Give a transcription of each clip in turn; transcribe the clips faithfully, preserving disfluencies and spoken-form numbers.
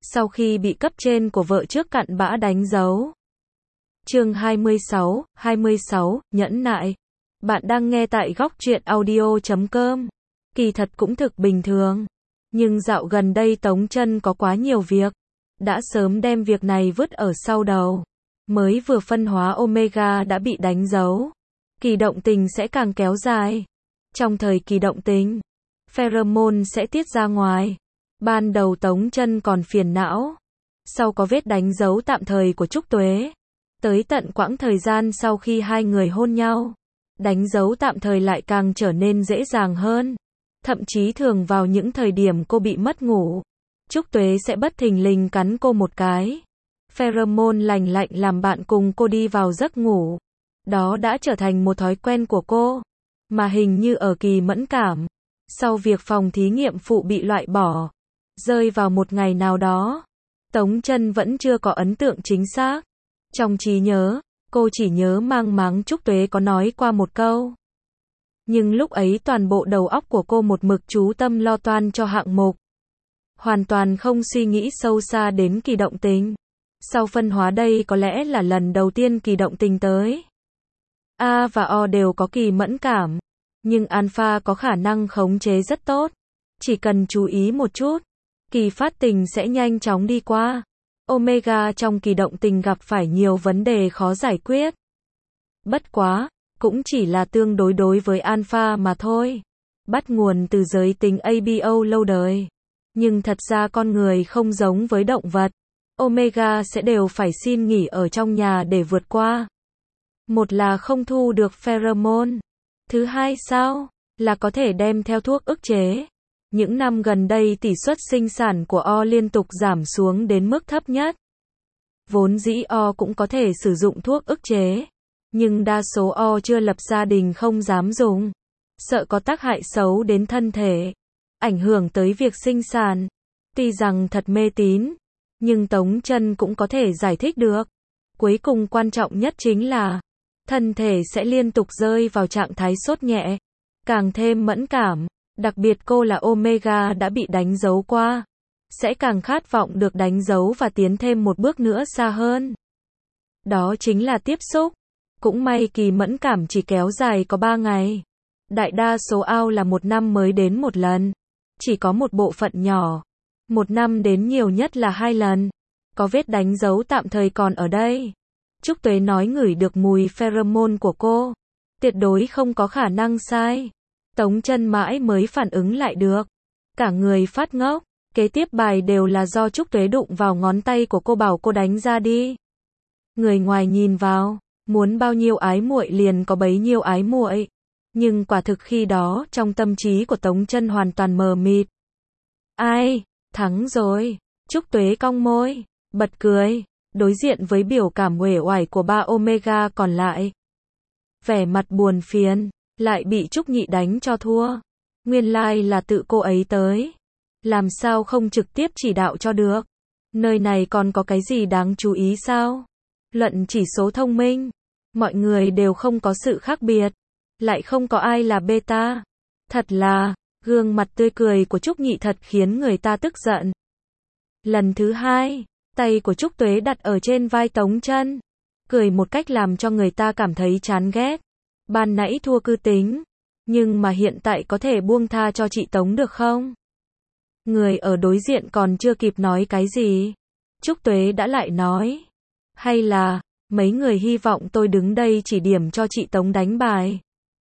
sau khi bị cấp trên của vợ trước cặn bã đánh dấu. Chương hai mươi sáu, hai mươi sáu, nhẫn nại. Bạn đang nghe tại góc truyện audio chấm com. Kỳ thật cũng thực bình thường. Nhưng dạo gần đây Tống Chân có quá nhiều việc. Đã sớm đem việc này vứt ở sau đầu. Mới vừa phân hóa Omega đã bị đánh dấu. Kỳ động tình sẽ càng kéo dài. Trong thời kỳ động tình, pheromone sẽ tiết ra ngoài. Ban đầu Tống Chân còn phiền não. Sau có vết đánh dấu tạm thời của Trúc Tuế. Tới tận quãng thời gian sau khi hai người hôn nhau, đánh dấu tạm thời lại càng trở nên dễ dàng hơn. Thậm chí thường vào những thời điểm cô bị mất ngủ, Trúc Tuế sẽ bất thình lình cắn cô một cái. Pheromone lành lạnh làm bạn cùng cô đi vào giấc ngủ. Đó đã trở thành một thói quen của cô. Mà hình như ở kỳ mẫn cảm, sau việc phòng thí nghiệm phụ bị loại bỏ, rơi vào một ngày nào đó, Tống Chân vẫn chưa có ấn tượng chính xác. Trong trí nhớ, cô chỉ nhớ mang máng Trúc Tuế có nói qua một câu. Nhưng lúc ấy toàn bộ đầu óc của cô một mực chú tâm lo toan cho hạng mục. Hoàn toàn không suy nghĩ sâu xa đến kỳ động tình. Sau phân hóa đây có lẽ là lần đầu tiên kỳ động tình tới. A và O đều có kỳ mẫn cảm. Nhưng alpha có khả năng khống chế rất tốt. Chỉ cần chú ý một chút, kỳ phát tình sẽ nhanh chóng đi qua. Omega trong kỳ động tình gặp phải nhiều vấn đề khó giải quyết. Bất quá, cũng chỉ là tương đối đối với alpha mà thôi. Bắt nguồn từ giới tính a bê o lâu đời. Nhưng thật ra con người không giống với động vật. Omega sẽ đều phải xin nghỉ ở trong nhà để vượt qua. Một là không thu được pheromone. Thứ hai sao? Là có thể đem theo thuốc ức chế. Những năm gần đây tỷ suất sinh sản của O liên tục giảm xuống đến mức thấp nhất. Vốn dĩ O cũng có thể sử dụng thuốc ức chế. Nhưng đa số O chưa lập gia đình không dám dùng. Sợ có tác hại xấu đến thân thể. Ảnh hưởng tới việc sinh sản. Tuy rằng thật mê tín. Nhưng Tống Chân cũng có thể giải thích được. Cuối cùng quan trọng nhất chính là thân thể sẽ liên tục rơi vào trạng thái sốt nhẹ. Càng thêm mẫn cảm. Đặc biệt cô là Omega đã bị đánh dấu qua. Sẽ càng khát vọng được đánh dấu và tiến thêm một bước nữa xa hơn. Đó chính là tiếp xúc. Cũng may kỳ mẫn cảm chỉ kéo dài có ba ngày. Đại đa số ao là một năm mới đến một lần. Chỉ có một bộ phận nhỏ. Một năm đến nhiều nhất là hai lần. Có vết đánh dấu tạm thời còn ở đây. Trúc Tuế nói ngửi được mùi pheromone của cô. Tuyệt đối không có khả năng sai. Tống Chân mãi mới phản ứng lại được. Cả người phát ngốc. Kế tiếp bài đều là do Trúc Tuế đụng vào ngón tay của cô bảo cô đánh ra đi. Người ngoài nhìn vào, muốn bao nhiêu ái muội liền có bấy nhiêu ái muội. Nhưng quả thực khi đó trong tâm trí của Tống Chân hoàn toàn mờ mịt. Ai, thắng rồi. Trúc Tuế cong môi, bật cười, đối diện với biểu cảm uể oải của ba Omega còn lại. Vẻ mặt buồn phiền. Lại bị Trúc Nhị đánh cho thua. Nguyên lai là tự cô ấy tới. Làm sao không trực tiếp chỉ đạo cho được. Nơi này còn có cái gì đáng chú ý sao? Luận chỉ số thông minh. Mọi người đều không có sự khác biệt. Lại không có ai là beta. Thật là, gương mặt tươi cười của Trúc Nhị thật khiến người ta tức giận. Lần thứ hai, tay của Trúc Tuế đặt ở trên vai Tống Chân. Cười một cách làm cho người ta cảm thấy chán ghét. Ban nãy thua cư tính, nhưng mà hiện tại có thể buông tha cho chị Tống được không? Người ở đối diện còn chưa kịp nói cái gì. Trúc Tuế đã lại nói. Hay là, mấy người hy vọng tôi đứng đây chỉ điểm cho chị Tống đánh bài.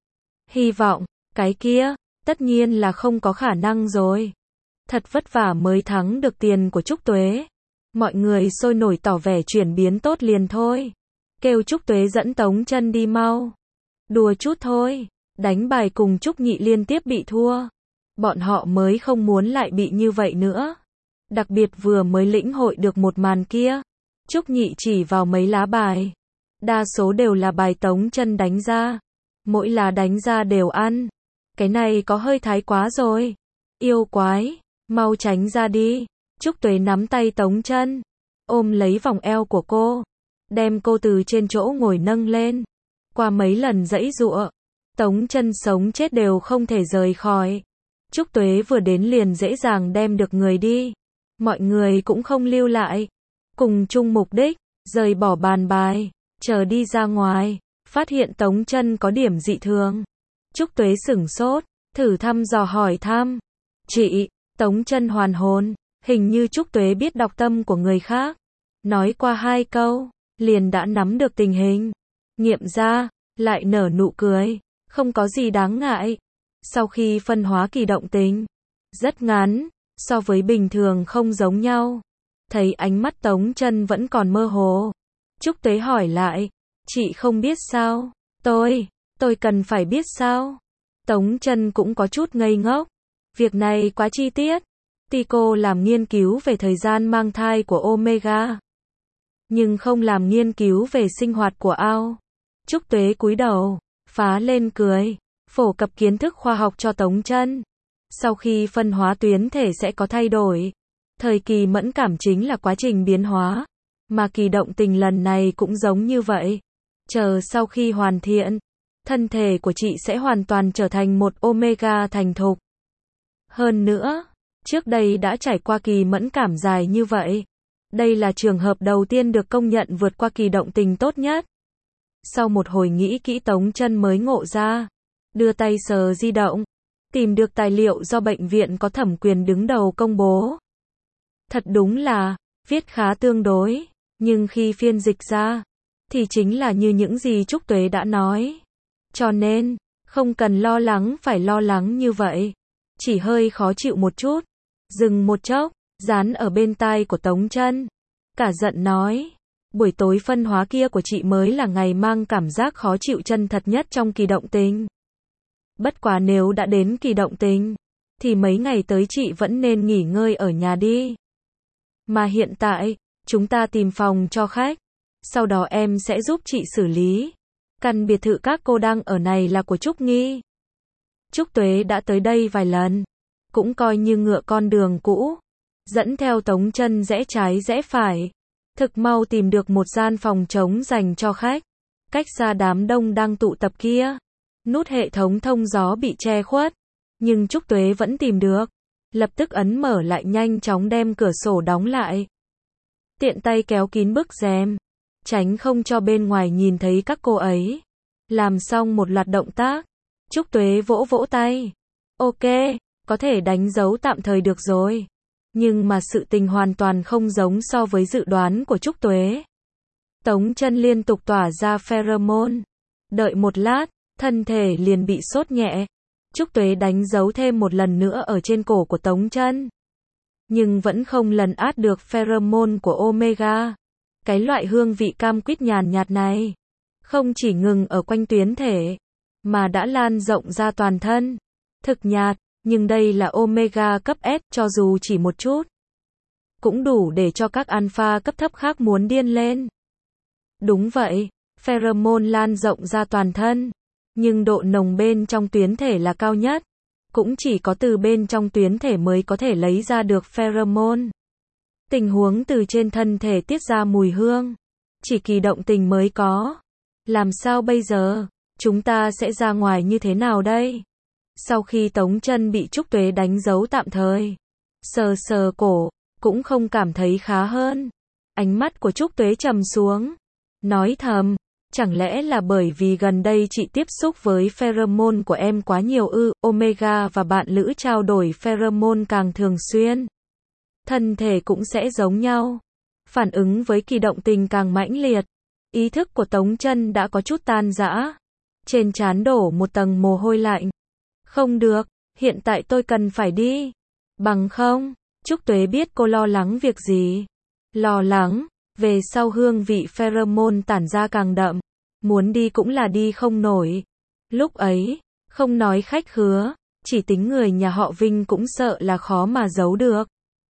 Hy vọng, cái kia, tất nhiên là không có khả năng rồi. Thật vất vả mới thắng được tiền của Trúc Tuế. Mọi người sôi nổi tỏ vẻ chuyển biến tốt liền thôi. Kêu Trúc Tuế dẫn Tống Chân đi mau. Đùa chút thôi, đánh bài cùng Trúc Nhị liên tiếp bị thua. Bọn họ mới không muốn lại bị như vậy nữa. Đặc biệt vừa mới lĩnh hội được một màn kia. Trúc Nhị chỉ vào mấy lá bài. Đa số đều là bài Tống Chân đánh ra. Mỗi lá đánh ra đều ăn. Cái này có hơi thái quá rồi. Yêu quái, mau tránh ra đi. Trúc Tuế nắm tay Tống Chân, ôm lấy vòng eo của cô. Đem cô từ trên chỗ ngồi nâng lên. Qua mấy lần giãy giụa, Tống Chân sống chết đều không thể rời khỏi. Trúc Tuế vừa đến liền dễ dàng đem được người đi. Mọi người cũng không lưu lại. Cùng chung mục đích, rời bỏ bàn bài, chờ đi ra ngoài, phát hiện Tống Chân có điểm dị thường. Trúc Tuế sửng sốt, thử thăm dò hỏi thăm. Chị, Tống Chân hoàn hồn, hình như Trúc Tuế biết đọc tâm của người khác. Nói qua hai câu, liền đã nắm được tình hình. Nghiệm ra, lại nở nụ cười, không có gì đáng ngại. Sau khi phân hóa kỳ động tình, rất ngắn, so với bình thường không giống nhau. Thấy ánh mắt Tống Chân vẫn còn mơ hồ. Trúc Tuế hỏi lại, chị không biết sao? Tôi, tôi cần phải biết sao? Tống Chân cũng có chút ngây ngốc. Việc này quá chi tiết. Tico làm nghiên cứu về thời gian mang thai của Omega, nhưng không làm nghiên cứu về sinh hoạt của ao. Trúc Tuế cúi đầu, phá lên cười, phổ cập kiến thức khoa học cho Tống Chân. Sau khi phân hóa tuyến thể sẽ có thay đổi. Thời kỳ mẫn cảm chính là quá trình biến hóa, mà kỳ động tình lần này cũng giống như vậy. Chờ sau khi hoàn thiện, thân thể của chị sẽ hoàn toàn trở thành một Omega thành thục. Hơn nữa, trước đây đã trải qua kỳ mẫn cảm dài như vậy. Đây là trường hợp đầu tiên được công nhận vượt qua kỳ động tình tốt nhất. Sau một hồi nghĩ kỹ Tống Chân mới ngộ ra. Đưa tay sờ di động, tìm được tài liệu do bệnh viện có thẩm quyền đứng đầu công bố. Thật đúng là, viết khá tương đối, nhưng khi phiên dịch ra, thì chính là như những gì Trúc Tuế đã nói. Cho nên, không cần lo lắng phải lo lắng như vậy. Chỉ hơi khó chịu một chút. Dừng một chốc, dán ở bên tai của Tống Chân. Cả giận nói, buổi tối phân hóa kia của chị mới là ngày mang cảm giác khó chịu chân thật nhất trong kỳ động tình. Bất quá nếu đã đến kỳ động tình, thì mấy ngày tới chị vẫn nên nghỉ ngơi ở nhà đi. Mà hiện tại, chúng ta tìm phòng cho khách. Sau đó em sẽ giúp chị xử lý. Căn biệt thự các cô đang ở này là của Trúc Nghi. Trúc Tuế đã tới đây vài lần, cũng coi như ngựa con đường cũ. Dẫn theo Tống Chân rẽ trái rẽ phải. Thực mau tìm được một gian phòng trống dành cho khách. Cách xa đám đông đang tụ tập kia. Nút hệ thống thông gió bị che khuất, nhưng Trúc Tuế vẫn tìm được. Lập tức ấn mở lại, nhanh chóng đem cửa sổ đóng lại. Tiện tay kéo kín bức rèm, tránh không cho bên ngoài nhìn thấy các cô ấy. Làm xong một loạt động tác, Trúc Tuế vỗ vỗ tay. Ok, có thể đánh dấu tạm thời được rồi. Nhưng mà sự tình hoàn toàn không giống so với dự đoán của Trúc Tuế. Tống Chân liên tục tỏa ra pheromone. Đợi một lát, thân thể liền bị sốt nhẹ. Trúc Tuế đánh dấu thêm một lần nữa ở trên cổ của Tống Chân. Nhưng vẫn không lần át được pheromone của Omega. Cái loại hương vị cam quýt nhàn nhạt này, không chỉ ngừng ở quanh tuyến thể, mà đã lan rộng ra toàn thân. Thực nhạt, nhưng đây là Omega cấp S, cho dù chỉ một chút, cũng đủ để cho các alpha cấp thấp khác muốn điên lên. Đúng vậy, pheromone lan rộng ra toàn thân, nhưng độ nồng bên trong tuyến thể là cao nhất. Cũng chỉ có từ bên trong tuyến thể mới có thể lấy ra được pheromone. Tình huống từ trên thân thể tiết ra mùi hương, chỉ kỳ động tình mới có. Làm sao bây giờ? Chúng ta sẽ ra ngoài như thế nào đây? Sau khi Tống Chân bị Trúc Tuế đánh dấu tạm thời, sờ sờ cổ, cũng không cảm thấy khá hơn. Ánh mắt của Trúc Tuế trầm xuống, nói thầm, chẳng lẽ là bởi vì gần đây chị tiếp xúc với pheromone của em quá nhiều ư? Omega và bạn lữ trao đổi pheromone càng thường xuyên, thân thể cũng sẽ giống nhau, phản ứng với kỳ động tình càng mãnh liệt. Ý thức của Tống Chân đã có chút tan rã, trên trán đổ một tầng mồ hôi lạnh. Không được, hiện tại tôi cần phải đi. Bằng không, Trúc Tuế biết cô lo lắng việc gì. Lo lắng, về sau hương vị pheromone tản ra càng đậm, muốn đi cũng là đi không nổi. Lúc ấy, không nói khách khứa, chỉ tính người nhà họ Vinh cũng sợ là khó mà giấu được.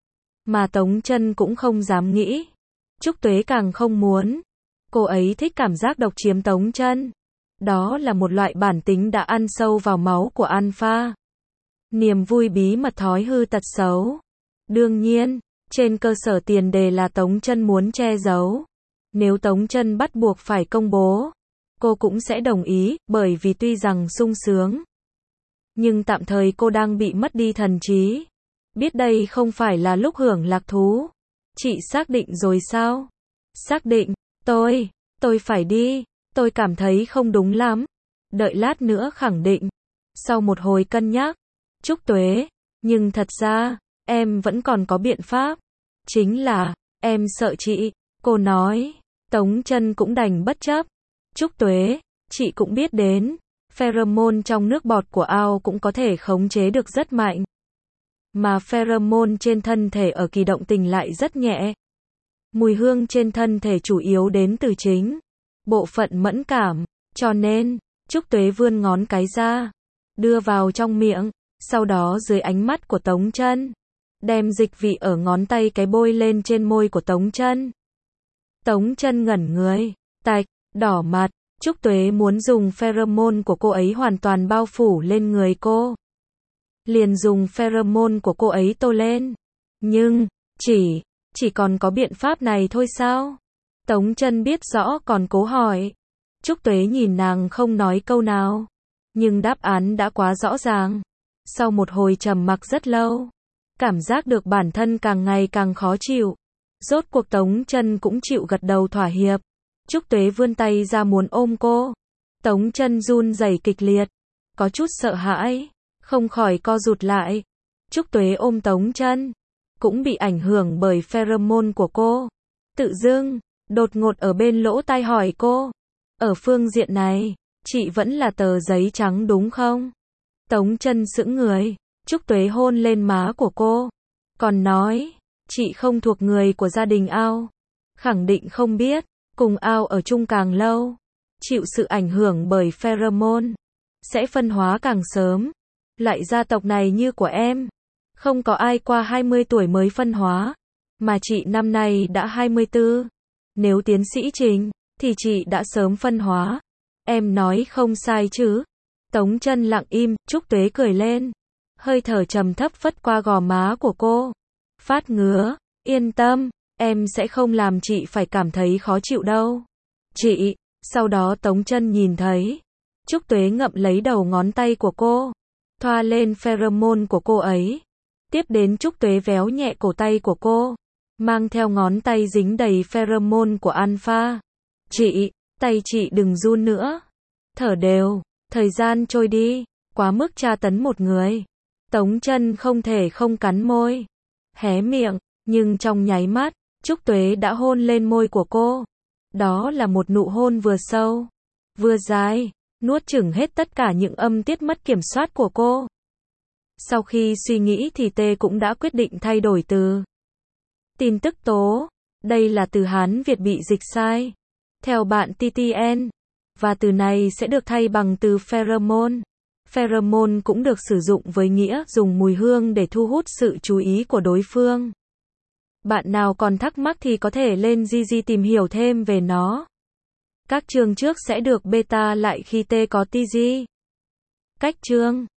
Mà Tống Chân cũng không dám nghĩ. Trúc Tuế càng không muốn. Cô ấy thích cảm giác độc chiếm Tống Chân. Đó là một loại bản tính đã ăn sâu vào máu của alpha. Niềm vui bí mật thói hư tật xấu. Đương nhiên, trên cơ sở tiền đề là Tống Chân muốn che giấu. Nếu Tống Chân bắt buộc phải công bố, cô cũng sẽ đồng ý, bởi vì tuy rằng sung sướng, nhưng tạm thời cô đang bị mất đi thần trí. Biết đây không phải là lúc hưởng lạc thú. Chị xác định rồi sao? Xác định, tôi, tôi phải đi, tôi cảm thấy không đúng lắm. Đợi lát nữa khẳng định. Sau một hồi cân nhắc, Trúc Tuế, nhưng thật ra, em vẫn còn có biện pháp. Chính là, em sợ chị, cô nói. Tống Chân cũng đành bất chấp. Trúc Tuế, chị cũng biết đến, pheromone trong nước bọt của ao cũng có thể khống chế được rất mạnh. Mà pheromone trên thân thể ở kỳ động tình lại rất nhẹ. Mùi hương trên thân thể chủ yếu đến từ chính bộ phận mẫn cảm, cho nên, Trúc Tuế vươn ngón cái ra, đưa vào trong miệng, sau đó dưới ánh mắt của Tống Chân, đem dịch vị ở ngón tay cái bôi lên trên môi của Tống Chân. Tống Chân ngẩn người, tạch, đỏ mặt, Trúc Tuế muốn dùng pheromone của cô ấy hoàn toàn bao phủ lên người cô. Liền dùng pheromone của cô ấy tô lên. Nhưng, chỉ, chỉ còn có biện pháp này thôi sao? Tống Chân biết rõ còn cố hỏi. Trúc Tuế nhìn nàng không nói câu nào. Nhưng đáp án đã quá rõ ràng. Sau một hồi trầm mặc rất lâu, cảm giác được bản thân càng ngày càng khó chịu. Rốt cuộc Tống Chân cũng chịu gật đầu thỏa hiệp. Trúc Tuế vươn tay ra muốn ôm cô. Tống Chân run rẩy kịch liệt, có chút sợ hãi, không khỏi co rụt lại. Trúc Tuế ôm Tống Chân, cũng bị ảnh hưởng bởi pheromone của cô. Tự dưng, đột ngột ở bên lỗ tai hỏi cô, ở phương diện này, chị vẫn là tờ giấy trắng đúng không? Tống Chân sững người, Trúc Tuế hôn lên má của cô, còn nói, chị không thuộc người của gia đình ao, khẳng định không biết, cùng ao ở chung càng lâu, chịu sự ảnh hưởng bởi pheromone, sẽ phân hóa càng sớm. Lại gia tộc này như của em, không có ai qua hai mươi tuổi mới phân hóa, mà chị năm nay đã hai mươi tư. Nếu tiến sĩ Trình, thì chị đã sớm phân hóa. Em nói không sai chứ? Tống Chân lặng im, Trúc Tuế cười lên, hơi thở trầm thấp phất qua gò má của cô. Phát ngứa, yên tâm, em sẽ không làm chị phải cảm thấy khó chịu đâu. Chị, sau đó Tống Chân nhìn thấy, Trúc Tuế ngậm lấy đầu ngón tay của cô, thoa lên pheromone của cô ấy. Tiếp đến Trúc Tuế véo nhẹ cổ tay của cô, mang theo ngón tay dính đầy pheromone của Alpha. Chị, tay chị đừng run nữa. Thở đều, thời gian trôi đi, quá mức tra tấn một người. Tống Chân không thể không cắn môi, hé miệng, nhưng trong nháy mắt, Trúc Tuế đã hôn lên môi của cô. Đó là một nụ hôn vừa sâu, vừa dài, nuốt chửng hết tất cả những âm tiết mất kiểm soát của cô. Sau khi suy nghĩ thì Tê cũng đã quyết định thay đổi từ. Tin tức tố, đây là từ Hán Việt bị dịch sai, theo bạn tê tê en, và từ này sẽ được thay bằng từ pheromone. Pheromone cũng được sử dụng với nghĩa dùng mùi hương để thu hút sự chú ý của đối phương. Bạn nào còn thắc mắc thì có thể lên Gigi tìm hiểu thêm về nó. Các chương trước sẽ được beta lại khi T có tê giê. Cách chương